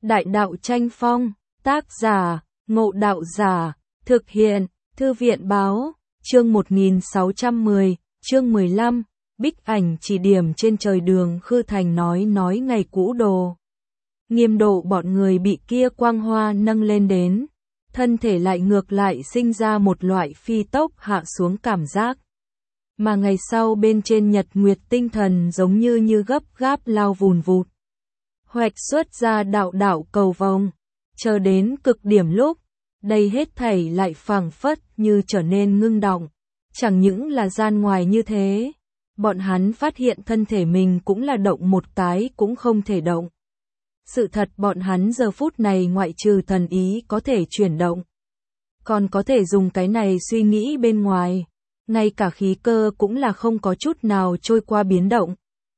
Đại đạo tranh phong, tác giả, Ngộ Đạo Giả, thực hiện, Thư viện báo, chương 1610, chương 15, bích ảnh chỉ điểm trên trời đường Khư Thành nói ngày cũ đồ. Nghiêm Độ bọn người bị kia quang hoa nâng lên đến, thân thể lại ngược lại sinh ra một loại phi tốc hạ xuống cảm giác. Mà ngày sau bên trên nhật nguyệt tinh thần giống như gấp gáp lao vùn vụt. Hoạch xuất ra đạo cầu vồng, chờ đến cực điểm lúc, đây hết thảy lại phảng phất như trở nên ngưng động. Chẳng những là gian ngoài như thế, bọn hắn phát hiện thân thể mình cũng là động một cái cũng không thể động. Sự thật bọn hắn giờ phút này ngoại trừ thần ý có thể chuyển động, còn có thể dùng cái này suy nghĩ bên ngoài, ngay cả khí cơ cũng là không có chút nào trôi qua biến động.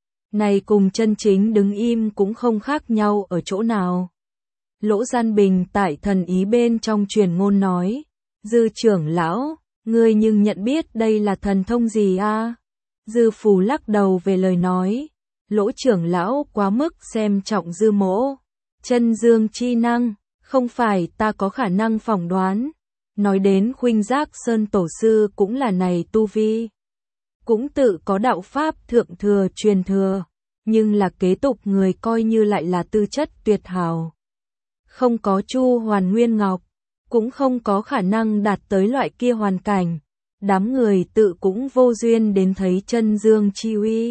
Này cùng chân chính đứng im cũng không khác nhau ở chỗ nào. Lỗ Gian Bình tại thần ý bên trong truyền ngôn nói, Dư trưởng lão, ngươi nhưng nhận biết đây là thần thông gì a? Dư Phù lắc đầu về lời nói, Lỗ trưởng lão quá mức xem trọng Dư mỗ. Chân dương chi năng, không phải ta có khả năng phỏng đoán. Nói đến Khuynh Giác Sơn tổ sư cũng là này tu vi. Cũng tự có đạo pháp thượng thừa truyền thừa, nhưng là kế tục người coi như lại là tư chất tuyệt hảo. Không có Chu Hoàn Nguyên Ngọc, cũng không có khả năng đạt tới loại kia hoàn cảnh. Đám người tự cũng vô duyên đến thấy chân dương chi uy.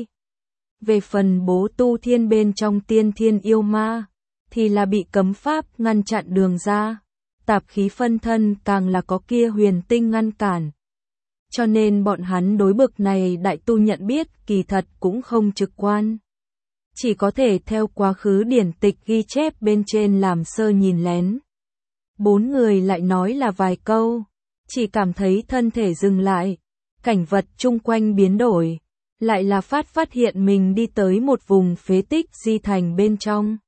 Về phần Bố Tu Thiên bên trong tiên thiên yêu ma, thì là bị cấm pháp ngăn chặn đường ra. Tạp khí phân thân càng là có kia huyền tinh ngăn cản. Cho nên bọn hắn đối bực này đại tu nhận biết kỳ thật cũng không trực quan. Chỉ có thể theo quá khứ điển tịch ghi chép bên trên làm sơ nhìn lén. Bốn người lại nói là vài câu, chỉ cảm thấy thân thể dừng lại, cảnh vật chung quanh biến đổi, lại là phát hiện mình đi tới một vùng phế tích di thành bên trong.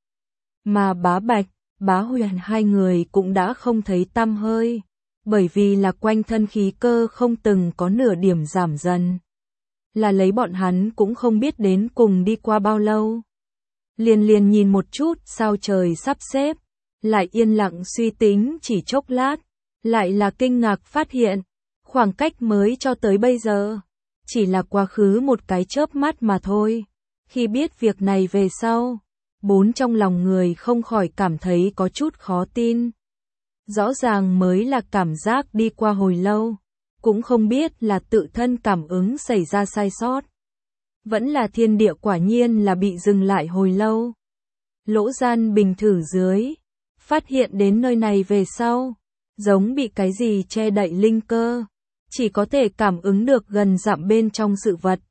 Mà Bá Bạch, Bá Huyền hai người cũng đã không thấy tăm hơi, bởi vì là quanh thân khí cơ không từng có nửa điểm giảm dần. Là lấy bọn hắn cũng không biết đến cùng đi qua bao lâu. Liền nhìn một chút sao trời sắp xếp, lại yên lặng suy tính chỉ chốc lát, lại là kinh ngạc phát hiện, khoảng cách mới cho tới bây giờ, chỉ là quá khứ một cái chớp mắt mà thôi. Khi biết việc này về sau, bốn trong lòng người không khỏi cảm thấy có chút khó tin. Rõ ràng mới là cảm giác đi qua hồi lâu, cũng không biết là tự thân cảm ứng xảy ra sai sót. Vẫn là thiên địa quả nhiên là bị dừng lại hồi lâu. Lỗ Gian Bình thử dưới, phát hiện đến nơi này về sau, giống bị cái gì che đậy linh cơ, chỉ có thể cảm ứng được gần dặm bên trong sự vật.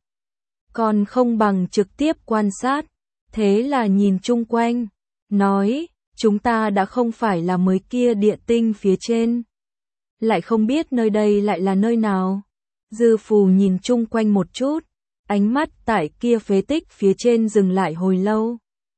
Còn không bằng trực tiếp quan sát, thế là nhìn chung quanh, nói, chúng ta đã không phải là mới kia địa tinh phía trên. Lại không biết nơi đây lại là nơi nào. Dư Phù nhìn chung quanh một chút, ánh mắt tại kia phế tích phía trên dừng lại hồi lâu.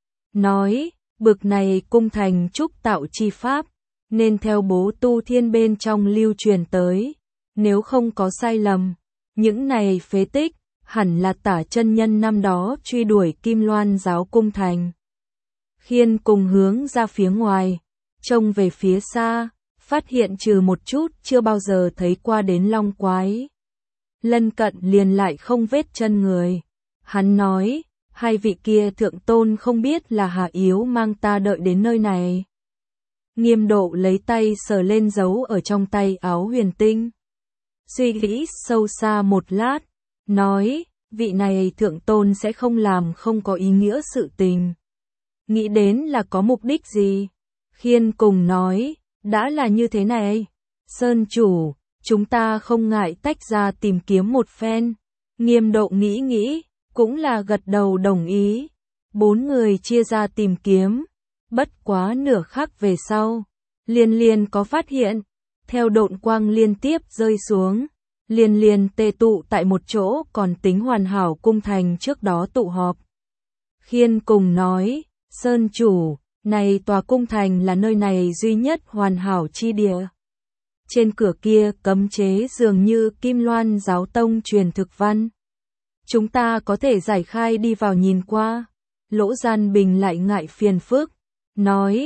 Nói, bực này cung thành trúc tạo chi pháp, nên theo Bố Tu Thiên bên trong lưu truyền tới. Nếu không có sai lầm, những này phế tích, hẳn là Tả chân nhân năm đó truy đuổi Kim Loan giáo cung thành. Khiên cùng hướng ra phía ngoài, trông về phía xa, phát hiện trừ một chút chưa bao giờ thấy qua đến long quái. Lân cận liền lại không vết chân người. Hắn nói, hai vị kia thượng tôn không biết là Hà Yếu mang ta đợi đến nơi này. Nghiêm Độ lấy tay sờ lên dấu ở trong tay áo huyền tinh. Suy nghĩ sâu xa một lát, nói, vị này thượng tôn sẽ không làm không có ý nghĩa sự tình. Nghĩ đến là có mục đích gì? Khiên cùng nói, đã là như thế này. Sơn chủ, chúng ta không ngại tách ra tìm kiếm một phen. Nghiêm Độ nghĩ, cũng là gật đầu đồng ý. Bốn người chia ra tìm kiếm. Bất quá nửa khắc về sau, liền có phát hiện. Theo độn quang liên tiếp rơi xuống, liền tề tụ tại một chỗ còn tính hoàn hảo cung thành trước đó tụ họp. Khiên cùng nói, Sơn chủ, này tòa cung thành là nơi này duy nhất hoàn hảo chi địa. Trên cửa kia cấm chế dường như Kim Loan giáo tông truyền thực văn. Chúng ta có thể giải khai đi vào nhìn qua. Lỗ Gian Bình lại ngại phiền phức, nói,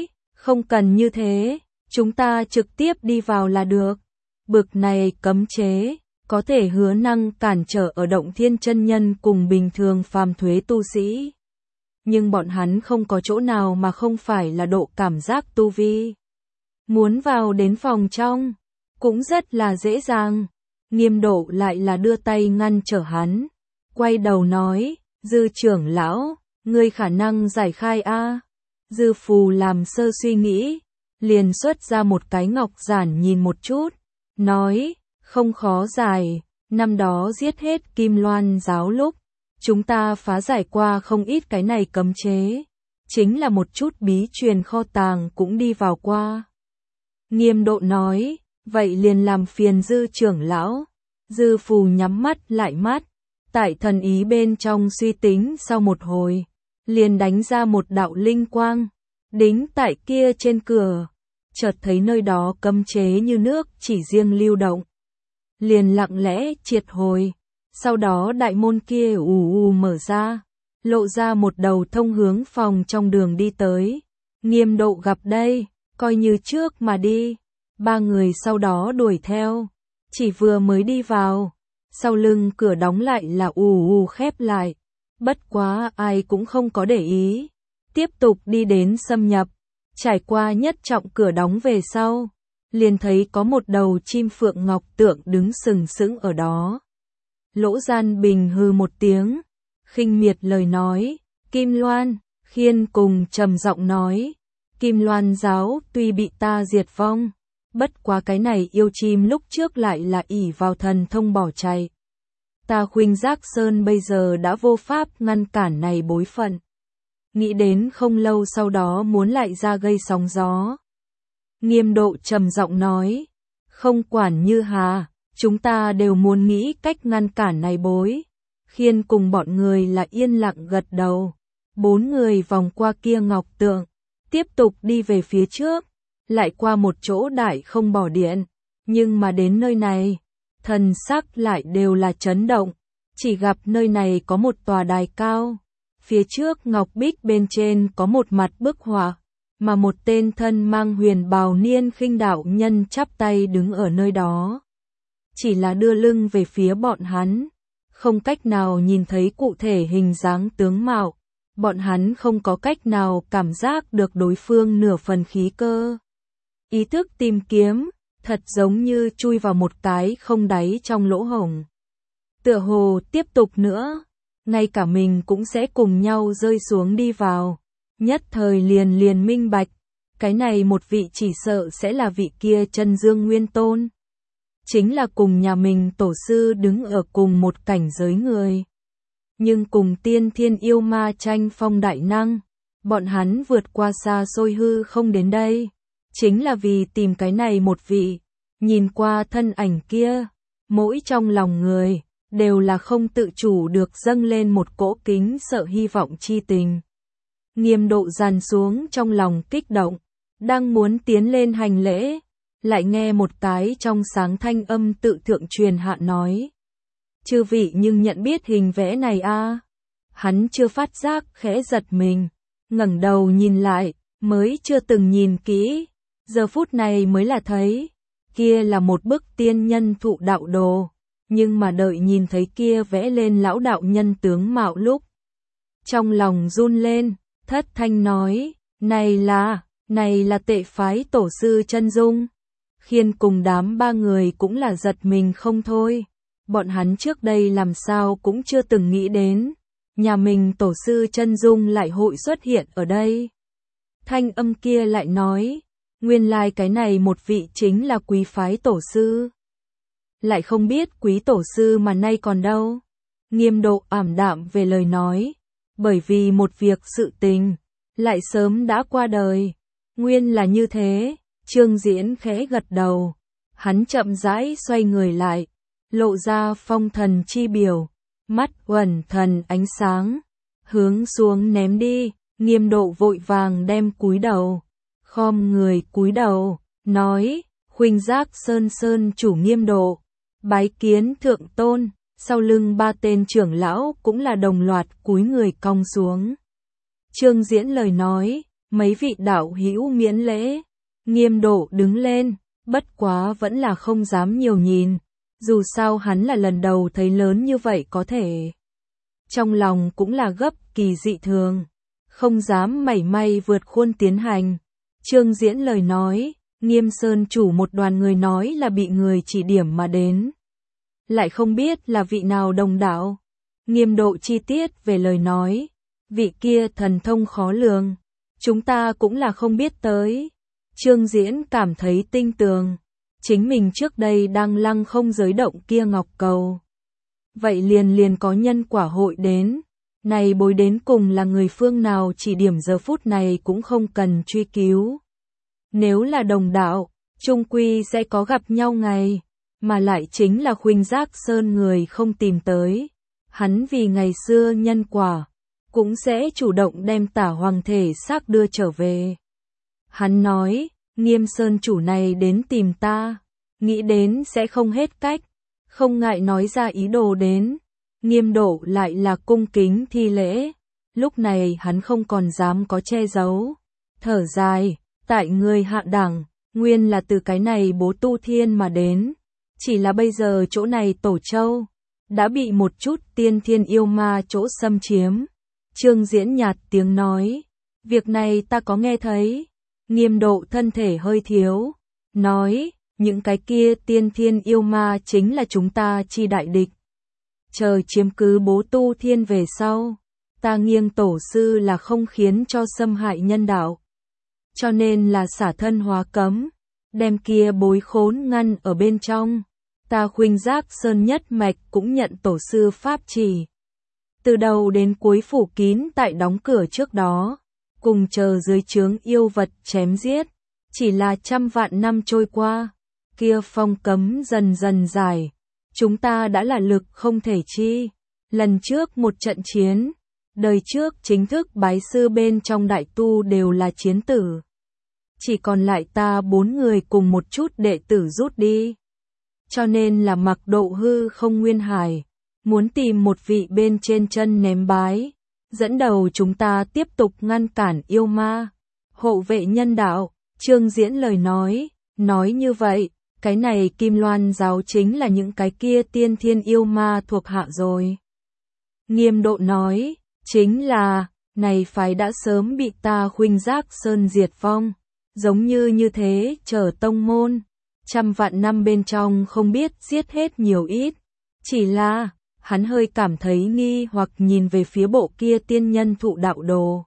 Không cần như thế, chúng ta trực tiếp đi vào là được. Bực này cấm chế, có thể hứa năng cản trở ở Động Thiên chân nhân cùng bình thường phàm thuế tu sĩ. Nhưng bọn hắn không có chỗ nào mà không phải là độ cảm giác tu vi. Muốn vào đến phòng trong, cũng rất là dễ dàng. Nghiêm Độ lại là đưa tay ngăn trở hắn. Quay đầu nói, Dư trưởng lão, ngươi khả năng giải khai a. Dư Phù làm sơ suy nghĩ, liền xuất ra một cái ngọc giản nhìn một chút, nói, không khó giải, năm đó giết hết Kim Loan giáo lúc, chúng ta phá giải qua không ít cái này cấm chế, chính là một chút bí truyền kho tàng cũng đi vào qua. Nghiêm Độ nói, vậy liền làm phiền Dư trưởng lão. Dư Phù nhắm mắt lại mắt, tại thần ý bên trong suy tính sau một hồi, liền đánh ra một đạo linh quang, đính tại kia trên cửa, chợt thấy nơi đó cấm chế như nước chỉ riêng lưu động. Liền lặng lẽ triệt hồi, sau đó đại môn kia mở ra, lộ ra một đầu thông hướng phòng trong đường đi tới. Nghiêm Độ gặp đây, coi như trước mà đi, ba người sau đó đuổi theo, chỉ vừa mới đi vào, sau lưng cửa đóng lại là khép lại, bất quá ai cũng không có để ý, tiếp tục đi đến xâm nhập, trải qua nhất trọng cửa đóng về sau, liền thấy có một đầu chim phượng ngọc tượng đứng sừng sững ở đó. Lỗ Gian Bình hừ một tiếng, khinh miệt lời nói, Kim Loan, Khiên cùng trầm giọng nói, Kim Loan giáo tuy bị ta diệt vong, bất quá cái này yêu chim lúc trước lại là ỷ vào thần thông bỏ chạy. Ta khuynh Giác Sơn bây giờ đã vô pháp ngăn cản này bối phận. Nghĩ đến không lâu sau đó muốn lại ra gây sóng gió. Nghiêm Độ trầm giọng nói, không quản như hà, chúng ta đều muốn nghĩ cách ngăn cản này bối. Khiên cùng bọn người là yên lặng gật đầu. Bốn người vòng qua kia ngọc tượng, tiếp tục đi về phía trước, lại qua một chỗ đại không bỏ điện. Nhưng mà đến nơi này, thần sắc lại đều là chấn động, chỉ gặp nơi này có một tòa đài cao. Phía trước ngọc bích bên trên có một mặt bức họa, mà một tên thân mang huyền bào niên khinh đạo nhân chắp tay đứng ở nơi đó. Chỉ là đưa lưng về phía bọn hắn, không cách nào nhìn thấy cụ thể hình dáng tướng mạo, bọn hắn không có cách nào cảm giác được đối phương nửa phần khí cơ. Ý thức tìm kiếm, thật giống như chui vào một cái không đáy trong lỗ hổng. Tựa hồ tiếp tục nữa, ngay cả mình cũng sẽ cùng nhau rơi xuống đi vào. Nhất thời liền minh bạch, cái này một vị chỉ sợ sẽ là vị kia Chân Dương Nguyên Tôn. Chính là cùng nhà mình tổ sư đứng ở cùng một cảnh giới người. Nhưng cùng tiên thiên yêu ma tranh phong đại năng, bọn hắn vượt qua xa xôi hư không đến đây. Chính là vì tìm cái này một vị, nhìn qua thân ảnh kia, mỗi trong lòng người, đều là không tự chủ được dâng lên một cỗ kính sợ hy vọng chi tình. Nghiêm Độ dàn xuống trong lòng kích động, đang muốn tiến lên hành lễ, lại nghe một cái trong sáng thanh âm tự thượng truyền hạ nói. Chư vị nhưng nhận biết hình vẽ này a? Hắn chưa phát giác khẽ giật mình, ngẩng đầu nhìn lại, mới chưa từng nhìn kỹ, giờ phút này mới là thấy, kia là một bức tiên nhân thụ đạo đồ, nhưng mà đợi nhìn thấy kia vẽ lên lão đạo nhân tướng mạo lúc, trong lòng run lên, thất thanh nói, này là Tệ phái tổ sư Chân Dung. Khiên cùng đám ba người cũng là giật mình không thôi, bọn hắn trước đây làm sao cũng chưa từng nghĩ đến, nhà mình tổ sư Chân Dung lại hội xuất hiện ở đây. Thanh âm kia lại nói, nguyên lai cái này một vị chính là quý phái tổ sư. Lại không biết quý tổ sư mà nay còn đâu. Nghiêm Độ ảm đạm về lời nói, bởi vì một việc sự tình, lại sớm đã qua đời. Nguyên là như thế, Trương Diễn khẽ gật đầu, hắn chậm rãi xoay người lại, lộ ra phong thần chi biểu, mắt uẩn thần ánh sáng, hướng xuống ném đi. Nghiêm Độ vội vàng đem cúi đầu, khom người cúi đầu, nói, khuynh Giác Sơn chủ Nghiêm Độ, bái kiến thượng tôn. Sau lưng ba tên trưởng lão cũng là đồng loạt cúi người cong xuống. Trương Diễn lời nói, mấy vị đạo hữu miễn lễ. Nghiêm Độ đứng lên, bất quá vẫn là không dám nhiều nhìn, dù sao hắn là lần đầu thấy lớn như vậy có thể. Trong lòng cũng là gấp kỳ dị thường, không dám mảy may vượt khuôn tiến hành. Trương Diễn lời nói, Nghiêm Sơn chủ một đoàn người nói là bị người chỉ điểm mà đến. Lại không biết là vị nào đồng đạo. Nghiêm Độ chi tiết về lời nói, vị kia thần thông khó lường, chúng ta cũng là không biết tới. Trương Diễn cảm thấy tinh tường, chính mình trước đây đang lăng không giới động kia ngọc cầu. Vậy liền có nhân quả hội đến, này bối đến cùng là người phương nào chỉ điểm giờ phút này cũng không cần truy cứu. Nếu là đồng đạo, chung quy sẽ có gặp nhau ngày, mà lại chính là Khuynh Giác Sơn người không tìm tới. Hắn vì ngày xưa nhân quả, cũng sẽ chủ động đem Tả Hoàng thể xác đưa trở về. Hắn nói, Nghiêm Sơn chủ này đến tìm ta, nghĩ đến sẽ không hết cách, không ngại nói ra ý đồ đến. Nghiêm Độ lại là cung kính thi lễ, lúc này hắn không còn dám có che giấu. Thở dài, tại người hạ đẳng, nguyên là từ cái này bố tu thiên mà đến. Chỉ là bây giờ chỗ này Tổ Châu, đã bị một chút tiên thiên yêu ma chỗ xâm chiếm. Trương Diễn nhạt tiếng nói, việc này ta có nghe thấy. Nghiêm Độ thân thể hơi thiếu, nói, những cái kia tiên thiên yêu ma chính là chúng ta chi đại địch. Chờ chiếm cứ bố tu thiên về sau, ta nghiêng tổ sư là không khiến cho xâm hại nhân đạo. Cho nên là xả thân hóa cấm, đem kia bối khốn ngăn ở bên trong. Ta Khuynh Giác Sơn nhất mạch cũng nhận tổ sư pháp chỉ. Từ đầu đến cuối phủ kín tại đóng cửa trước đó, cùng chờ dưới trướng yêu vật chém giết. Chỉ là trăm vạn năm trôi qua, kia phong cấm dần dần dài. Chúng ta đã là lực không thể chi. Lần trước một trận chiến, đời trước chính thức bái sư bên trong đại tu đều là chiến tử. Chỉ còn lại ta 4 người cùng một chút đệ tử rút đi. Cho nên là mặc Độ hư không nguyên hải, muốn tìm một vị bên trên chân ném bái, dẫn đầu chúng ta tiếp tục ngăn cản yêu ma, hộ vệ nhân đạo. Trương Diễn lời nói như vậy, cái này Kim Loan giáo chính là những cái kia tiên thiên yêu ma thuộc hạ rồi. Nghiêm Độ nói, chính là, này phái đã sớm bị ta Khuynh Giác Sơn diệt vong, giống như thế chờ tông môn, trăm vạn năm bên trong không biết giết hết nhiều ít. Chỉ là, hắn hơi cảm thấy nghi hoặc nhìn về phía bộ kia tiên nhân thụ đạo đồ.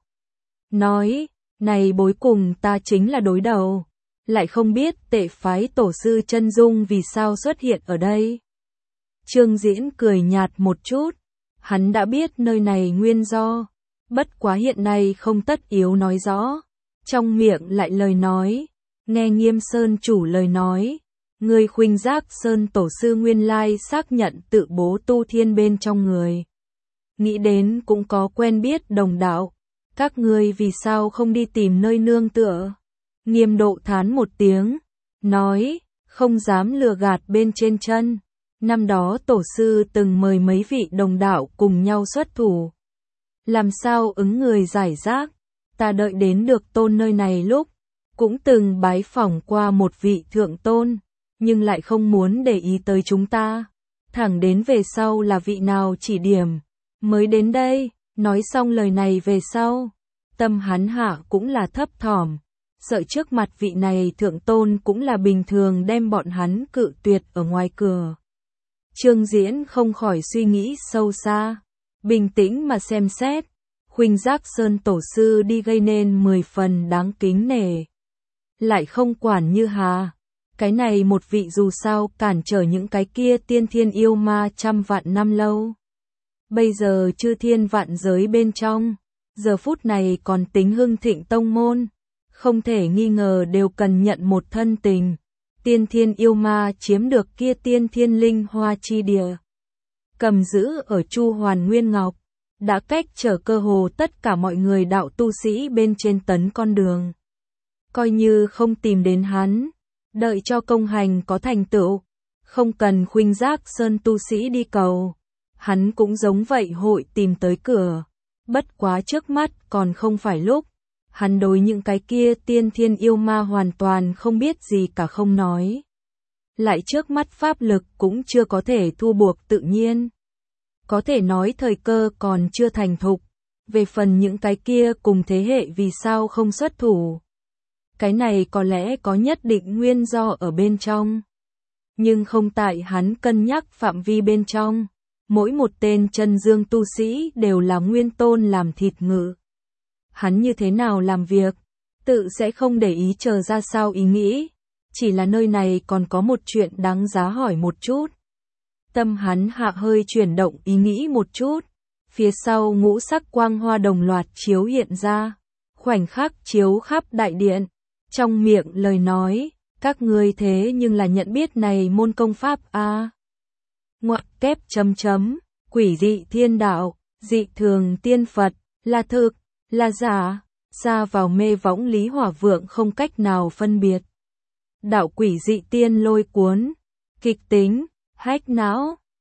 Nói, này bối cùng ta chính là đối đầu, lại không biết tệ phái tổ sư chân dung vì sao xuất hiện ở đây. Trương Diễn cười nhạt một chút, hắn đã biết nơi này nguyên do, bất quá hiện nay không tất yếu nói rõ. Trong miệng lại lời nói, nghe Nghiêm Sơn chủ lời nói, người Khuynh Giác Sơn tổ sư nguyên lai xác nhận tự bố tu thiên bên trong người. Nghĩ đến cũng có quen biết đồng đạo, các ngươi vì sao không đi tìm nơi nương tựa. Nghiêm Độ thán một tiếng, nói, không dám lừa gạt bên trên chân. Năm đó tổ sư từng mời mấy vị đồng đạo cùng nhau xuất thủ. Làm sao ứng người giải rác, ta đợi đến được tôn nơi này lúc, cũng từng bái phỏng qua một vị thượng tôn, nhưng lại không muốn để ý tới chúng ta. Thẳng đến về sau là vị nào chỉ điểm, mới đến đây. Nói xong lời này về sau, tâm hắn hạ cũng là thấp thỏm, sợ trước mặt vị này thượng tôn cũng là bình thường đem bọn hắn cự tuyệt ở ngoài cửa. Trương Diễn không khỏi suy nghĩ sâu xa, bình tĩnh mà xem xét, Khuynh Giác Sơn tổ sư đi gây nên 10 phần đáng kính nể. Lại không quản như hà, cái này một vị dù sao cản trở những cái kia tiên thiên yêu ma trăm vạn năm lâu. Bây giờ chư thiên vạn giới bên trong, giờ phút này còn tính hưng thịnh tông môn, không thể nghi ngờ đều cần nhận một thân tình. Tiên thiên yêu ma chiếm được kia tiên thiên linh hoa chi địa, cầm giữ ở Chu Hoàn Nguyên Ngọc, đã cách trở cơ hồ tất cả mọi người đạo tu sĩ bên trên tấn con đường. Coi như không tìm đến hắn, đợi cho công hành có thành tựu, không cần Khuynh Giác Sơn tu sĩ đi cầu, hắn cũng giống vậy hội tìm tới cửa. Bất quá trước mắt còn không phải lúc, Hắn đối những cái kia tiên thiên yêu ma hoàn toàn không biết gì cả không nói. Lại trước mắt pháp lực cũng chưa có thể thu buộc tự nhiên. Có thể nói thời cơ còn chưa thành thục. Về phần những cái kia cùng thế hệ vì sao không xuất thủ. Cái này có lẽ có nhất định nguyên do ở bên trong. Nhưng không tại hắn cân nhắc phạm vi bên trong. Mỗi một tên chân dương tu sĩ đều là nguyên tôn làm thịt ngự. Hắn như thế nào làm việc, tự sẽ không để ý chờ ra sao ý nghĩ. Chỉ là nơi này còn có một chuyện đáng giá hỏi một chút. Tâm hắn hạ hơi chuyển động ý nghĩ một chút. Phía sau ngũ sắc quang hoa đồng loạt chiếu hiện ra. Khoảnh khắc chiếu khắp đại điện. Trong miệng lời nói, các ngươi thế nhưng là nhận biết này môn công pháp a. Ngoặc kép chấm chấm, quỷ dị thiên đạo, dị thường tiên Phật, là thực, là giả, ra vào mê võng Lý Hỏa Vượng không cách nào phân biệt. Đạo quỷ dị tiên lôi cuốn, kịch tính, hách não,